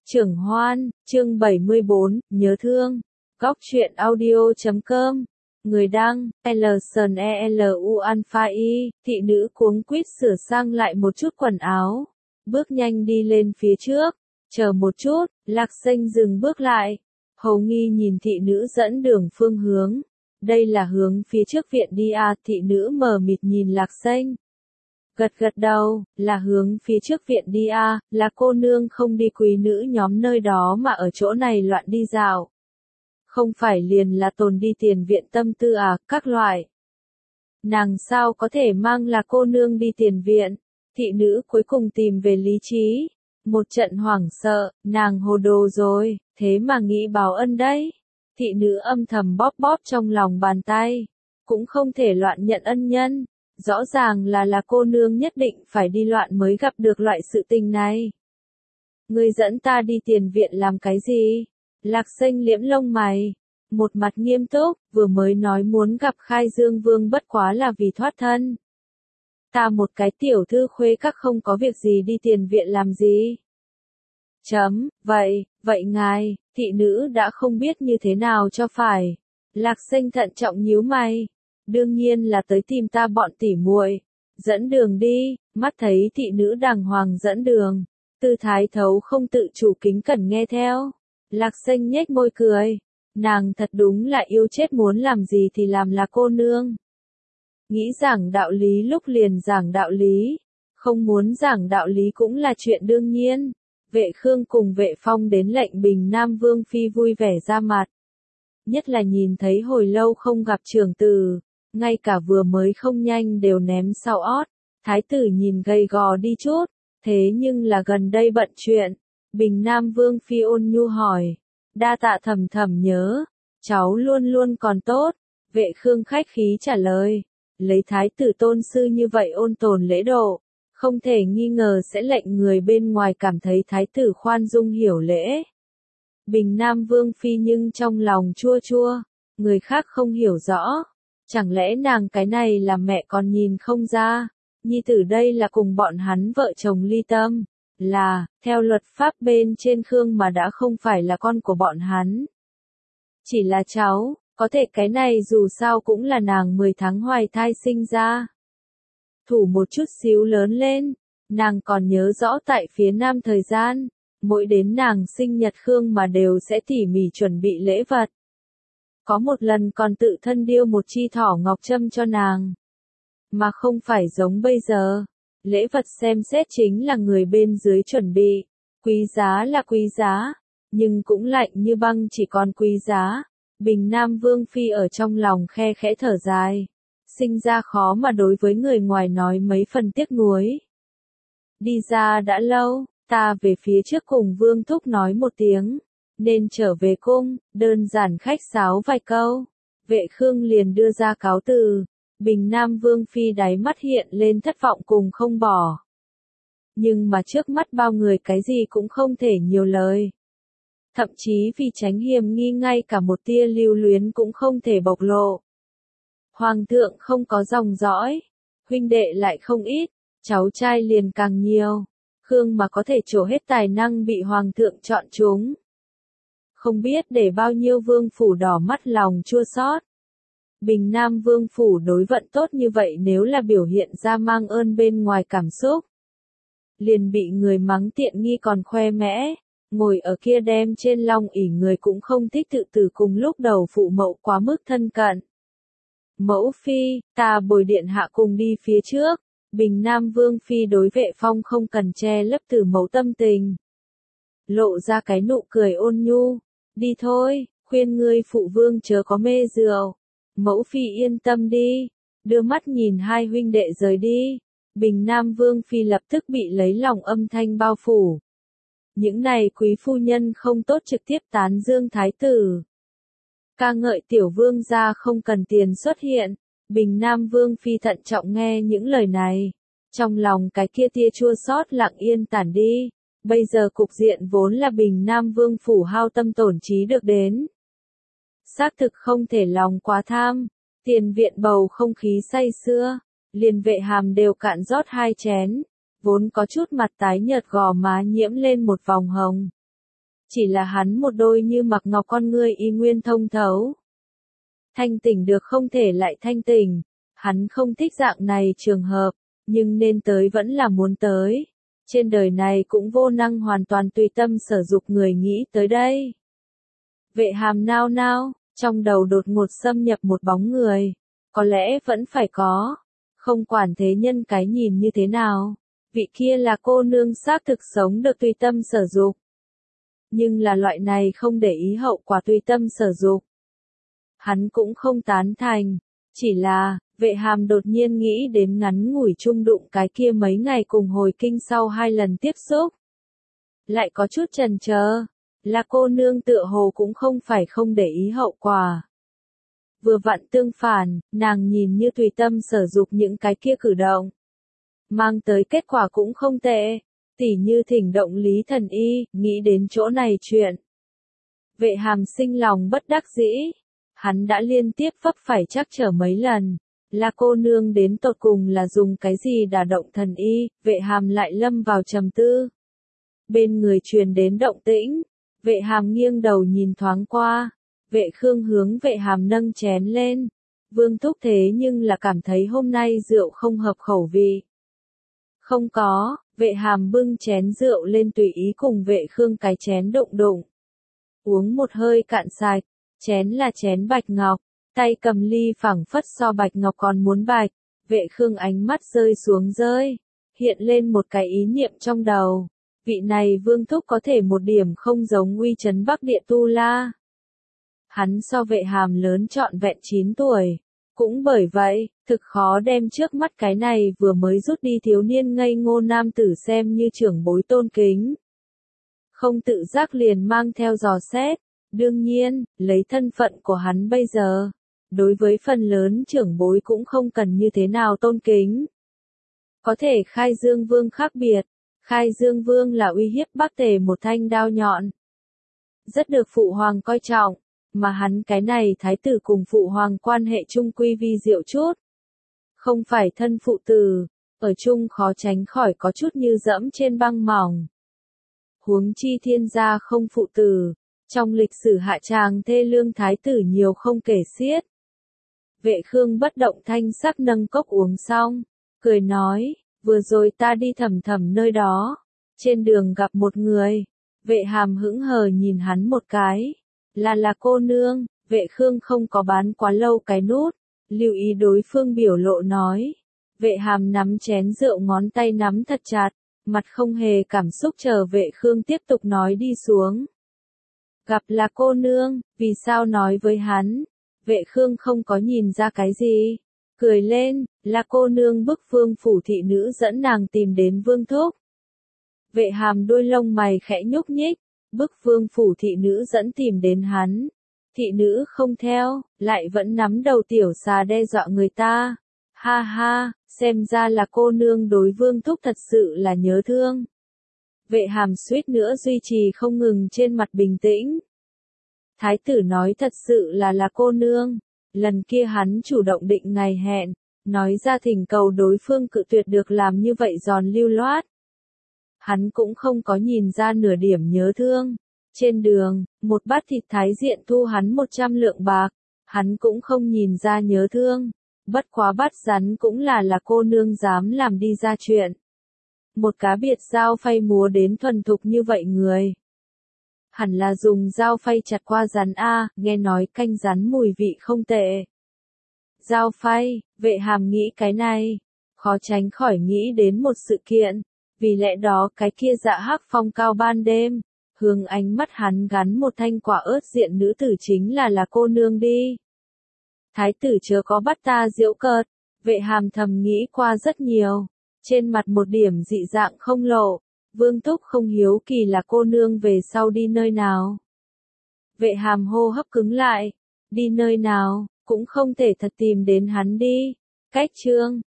Trưởng Hoan, chương 74, nhớ thương. Góc truyện audio.com. Người đăng, LSNELU Alpha I, thị nữ cuống quýt sửa sang lại một chút quần áo. Bước nhanh đi lên phía trước. Chờ một chút, Lạc Xanh dừng bước lại. Hầu nghi nhìn thị nữ dẫn đường phương hướng. Đây là hướng phía trước viện đi à, thị nữ mờ mịt nhìn Lạc Xanh. Gật gật đầu, là hướng phía trước viện đi à, là cô nương không đi quý nữ nhóm nơi đó mà ở chỗ này loạn đi dạo. Không phải liền là tồn đi tiền viện tâm tư à, các loại. Nàng sao có thể mang là cô nương đi tiền viện, thị nữ cuối cùng tìm về lý trí. Một trận hoảng sợ, nàng hồ đồ rồi, thế mà nghĩ báo ân đấy. Thị nữ âm thầm bóp bóp trong lòng bàn tay, cũng không thể loạn nhận ân nhân. Rõ ràng là cô nương nhất định phải đi loạn mới gặp được loại sự tình này. Ngươi dẫn ta đi tiền viện làm cái gì? Lạc Xanh liễm lông mày, một mặt nghiêm túc, vừa mới nói muốn gặp Khai Dương Vương bất quá là vì thoát thân. Ta một cái tiểu thư khuê các không có việc gì đi tiền viện làm gì? Vậy ngài, thị nữ đã không biết như thế nào cho phải. Lạc Xanh thận trọng nhíu mày. Đương nhiên là tới tìm ta bọn tỉ muội. Dẫn đường đi, mắt thấy thị nữ đàng hoàng dẫn đường. Tư thái thấu không tự chủ kính cẩn nghe theo. Lạc Xanh nhếch môi cười. Nàng thật đúng là yêu chết muốn làm gì thì làm là cô nương. Nghĩ giảng đạo lý lúc liền giảng đạo lý. Không muốn giảng đạo lý cũng là chuyện đương nhiên. Vệ Khương cùng Vệ Phong đến lệnh Bình Nam Vương Phi vui vẻ ra mặt. Nhất là nhìn thấy hồi lâu không gặp trưởng tử. Ngay cả vừa mới không nhanh đều ném sau ót. Thái tử nhìn gầy gò đi chút. Thế nhưng là gần đây bận chuyện. Bình Nam Vương Phi ôn nhu hỏi. Đa tạ thầm thầm nhớ. Cháu luôn luôn còn tốt. Vệ Khương khách khí trả lời. Lấy thái tử tôn sư như vậy ôn tồn lễ độ. Không thể nghi ngờ sẽ lệnh người bên ngoài cảm thấy thái tử khoan dung hiểu lễ. Bình Nam Vương Phi nhưng trong lòng chua chua. Người khác không hiểu rõ. Chẳng lẽ nàng cái này là mẹ còn nhìn không ra, nhi tử đây là cùng bọn hắn vợ chồng ly tâm, là, theo luật pháp bên trên Khương mà đã không phải là con của bọn hắn. Chỉ là cháu, có thể cái này dù sao cũng là nàng 10 tháng hoài thai sinh ra. Thủ một chút xíu lớn lên, nàng còn nhớ rõ tại phía nam thời gian, mỗi đến nàng sinh nhật Khương mà đều sẽ tỉ mỉ chuẩn bị lễ vật. Có một lần còn tự thân điêu một chi thỏ ngọc trâm cho nàng. Mà không phải giống bây giờ. Lễ vật xem xét chính là người bên dưới chuẩn bị. Quý giá là quý giá. Nhưng cũng lạnh như băng chỉ còn quý giá. Bình Nam Vương Phi ở trong lòng khe khẽ thở dài. Sinh ra khó mà đối với người ngoài nói mấy phần tiếc nuối. Đi ra đã lâu, ta về phía trước cùng Vương Thúc nói một tiếng. Nên trở về cung, đơn giản khách sáo vài câu. Vệ Khương liền đưa ra cáo từ. Bình Nam Vương Phi đáy mắt hiện lên thất vọng cùng không bỏ. Nhưng mà trước mắt bao người cái gì cũng không thể nhiều lời. Thậm chí vì tránh hiềm nghi ngay cả một tia lưu luyến cũng không thể bộc lộ. Hoàng thượng không có dòng dõi. Huynh đệ lại không ít. Cháu trai liền càng nhiều. Khương mà có thể trổ hết tài năng bị Hoàng thượng chọn chúng. Không biết để bao nhiêu vương phủ đỏ mắt lòng chua xót. Bình Nam Vương phủ đối vận tốt như vậy nếu là biểu hiện ra mang ơn bên ngoài cảm xúc. Liền bị người mắng tiện nghi còn khoe mẽ, ngồi ở kia đem trên long ỷ người cũng không thích tự tử cùng lúc đầu phụ mẫu quá mức thân cận. Mẫu Phi, ta bồi điện hạ cùng đi phía trước, Bình Nam Vương Phi đối Vệ Phong không cần che lấp từ mẫu tâm tình. Lộ ra cái nụ cười ôn nhu. Đi thôi, khuyên ngươi phụ vương chớ có mê rượu. Mẫu Phi yên tâm đi. Đưa mắt nhìn hai huynh đệ rời đi. Bình Nam Vương Phi lập tức bị lấy lòng âm thanh bao phủ. Những này quý phu nhân không tốt trực tiếp tán dương thái tử. Ca ngợi tiểu vương gia không cần tiền xuất hiện. Bình Nam Vương Phi thận trọng nghe những lời này. Trong lòng cái kia tia chua xót lặng yên tản đi. Bây giờ cục diện vốn là Bình Nam Vương phủ hao tâm tổn trí được đến. Xác thực không thể lòng quá tham. Tiền viện bầu không khí say sưa. Liền Vệ Hàm đều cạn rót 2 chén. Vốn có chút mặt tái nhợt gò má nhiễm lên một vòng hồng. chỉ là hắn một đôi như mặc ngọc con ngươi y nguyên thông thấu. Thanh tỉnh được không thể lại thanh tỉnh, hắn không thích dạng này trường hợp, nhưng nên tới vẫn là muốn tới. Trên đời này cũng vô năng hoàn toàn tùy tâm sở dục người nghĩ tới đây. Vệ Hàm nao nao, trong đầu đột ngột xâm nhập một bóng người, có lẽ vẫn phải có, không quản thế nhân cái nhìn như thế nào, vị kia là cô nương xác thực sống được tùy tâm sở dục. Nhưng là loại này không để ý hậu quả tùy tâm sở dục. Hắn cũng không tán thành, chỉ là, Vệ Hàm đột nhiên nghĩ đến ngắn ngủi chung đụng cái kia mấy ngày cùng hồi kinh sau 2 lần tiếp xúc. Lại có chút chần chờ, là cô nương tựa hồ cũng không phải không để ý hậu quả. Vừa vặn tương phản, nàng nhìn như tùy tâm sở dục những cái kia cử động. Mang tới kết quả cũng không tệ, tỉ như thỉnh động Lý Thần Y, nghĩ đến chỗ này chuyện. Vệ Hàm sinh lòng bất đắc dĩ, hắn đã liên tiếp vấp phải trắc trở mấy lần. Là cô nương đến tột cùng là dùng cái gì đả động Thần Y, Vệ Hàm lại lâm vào trầm tư. Bên người truyền đến động tĩnh, Vệ Hàm nghiêng đầu nhìn thoáng qua, Vệ Khương hướng Vệ Hàm nâng chén lên. Vương thúc thế nhưng là cảm thấy hôm nay rượu không hợp khẩu vị. Không có, Vệ Hàm bưng chén rượu lên tùy ý cùng Vệ Khương cái chén đụng đụng. Uống một hơi cạn sạch, chén là chén bạch ngọc, tay cầm ly phẳng phất so bạch ngọc còn muốn bạch. Vệ Khương ánh mắt rơi xuống rơi, hiện lên một cái ý niệm trong đầu. Vị này Vương thúc có thể một điểm không giống uy chấn Bắc Địa Tu La. Hắn so Vệ Hàm lớn trọn vẹn 9 tuổi. Cũng bởi vậy, thực khó đem trước mắt cái này vừa mới rút đi thiếu niên ngây ngô nam tử xem như trưởng bối tôn kính. Không tự giác liền mang theo dò xét, đương nhiên, lấy thân phận của hắn bây giờ, đối với phần lớn trưởng bối cũng không cần như thế nào tôn kính. Có thể Khai Dương Vương khác biệt, Khai Dương Vương là uy hiếp Bắc Tề một thanh đao nhọn. Rất được phụ hoàng coi trọng. Mà hắn cái này thái tử cùng phụ hoàng quan hệ chung quy vi diệu chút. Không phải thân phụ tử, ở chung khó tránh khỏi có chút như dẫm trên băng mỏng. Huống chi thiên gia không phụ tử, trong lịch sử hạ tràng thê lương thái tử nhiều không kể xiết. Vệ Khương bất động thanh sắc nâng cốc uống xong, cười nói, vừa rồi ta đi thầm thầm nơi đó, trên đường gặp một người. Vệ Hàm hững hờ nhìn hắn một cái. Là cô nương, Vệ Khương không có bán quá lâu cái nút, lưu ý đối phương biểu lộ nói. Vệ Hàm nắm chén rượu ngón tay nắm thật chặt, mặt không hề cảm xúc chờ Vệ Khương tiếp tục nói đi xuống. Gặp là cô nương, vì sao nói với hắn? Vệ Khương không có nhìn ra cái gì, cười lên, là cô nương bức Vương phủ thị nữ dẫn nàng tìm đến Vương thúc. Vệ Hàm đôi lông mày khẽ nhúc nhích. Bức Vương phủ thị nữ dẫn tìm đến hắn. Thị nữ không theo, lại vẫn nắm đầu tiểu xà đe dọa người ta. Ha ha, xem ra là cô nương đối Vương thúc thật sự là nhớ thương. Vệ Hàm suýt nữa duy trì không ngừng trên mặt bình tĩnh. Thái tử nói thật sự là cô nương. Lần kia hắn chủ động định ngày hẹn, nói ra thỉnh cầu đối phương cự tuyệt được làm như vậy giòn lưu loát. Hắn cũng không có nhìn ra nửa điểm nhớ thương. Trên đường, một bát thịt thái diện thu hắn 100 lượng bạc, hắn cũng không nhìn ra nhớ thương. Bất quá bát rắn cũng là cô nương dám làm đi ra chuyện. Một cá biệt dao phay múa đến thuần thục như vậy người. Hẳn là dùng dao phay chặt qua rắn A, nghe nói canh rắn mùi vị không tệ. Dao phay, Vệ Hàm nghĩ cái này, khó tránh khỏi nghĩ đến một sự kiện. Vì lẽ đó cái kia Dạ Hắc Phong cao ban đêm, hướng ánh mắt hắn gắn một thanh quả ớt diện nữ tử chính là cô nương đi. Thái tử chớ có bắt ta giễu cợt, Vệ Hàm thầm nghĩ qua rất nhiều, trên mặt một điểm dị dạng không lộ, Vương thúc không hiếu kỳ là cô nương về sau đi nơi nào. Vệ Hàm hô hấp cứng lại, đi nơi nào, cũng không thể thật tìm đến hắn đi. Cách chương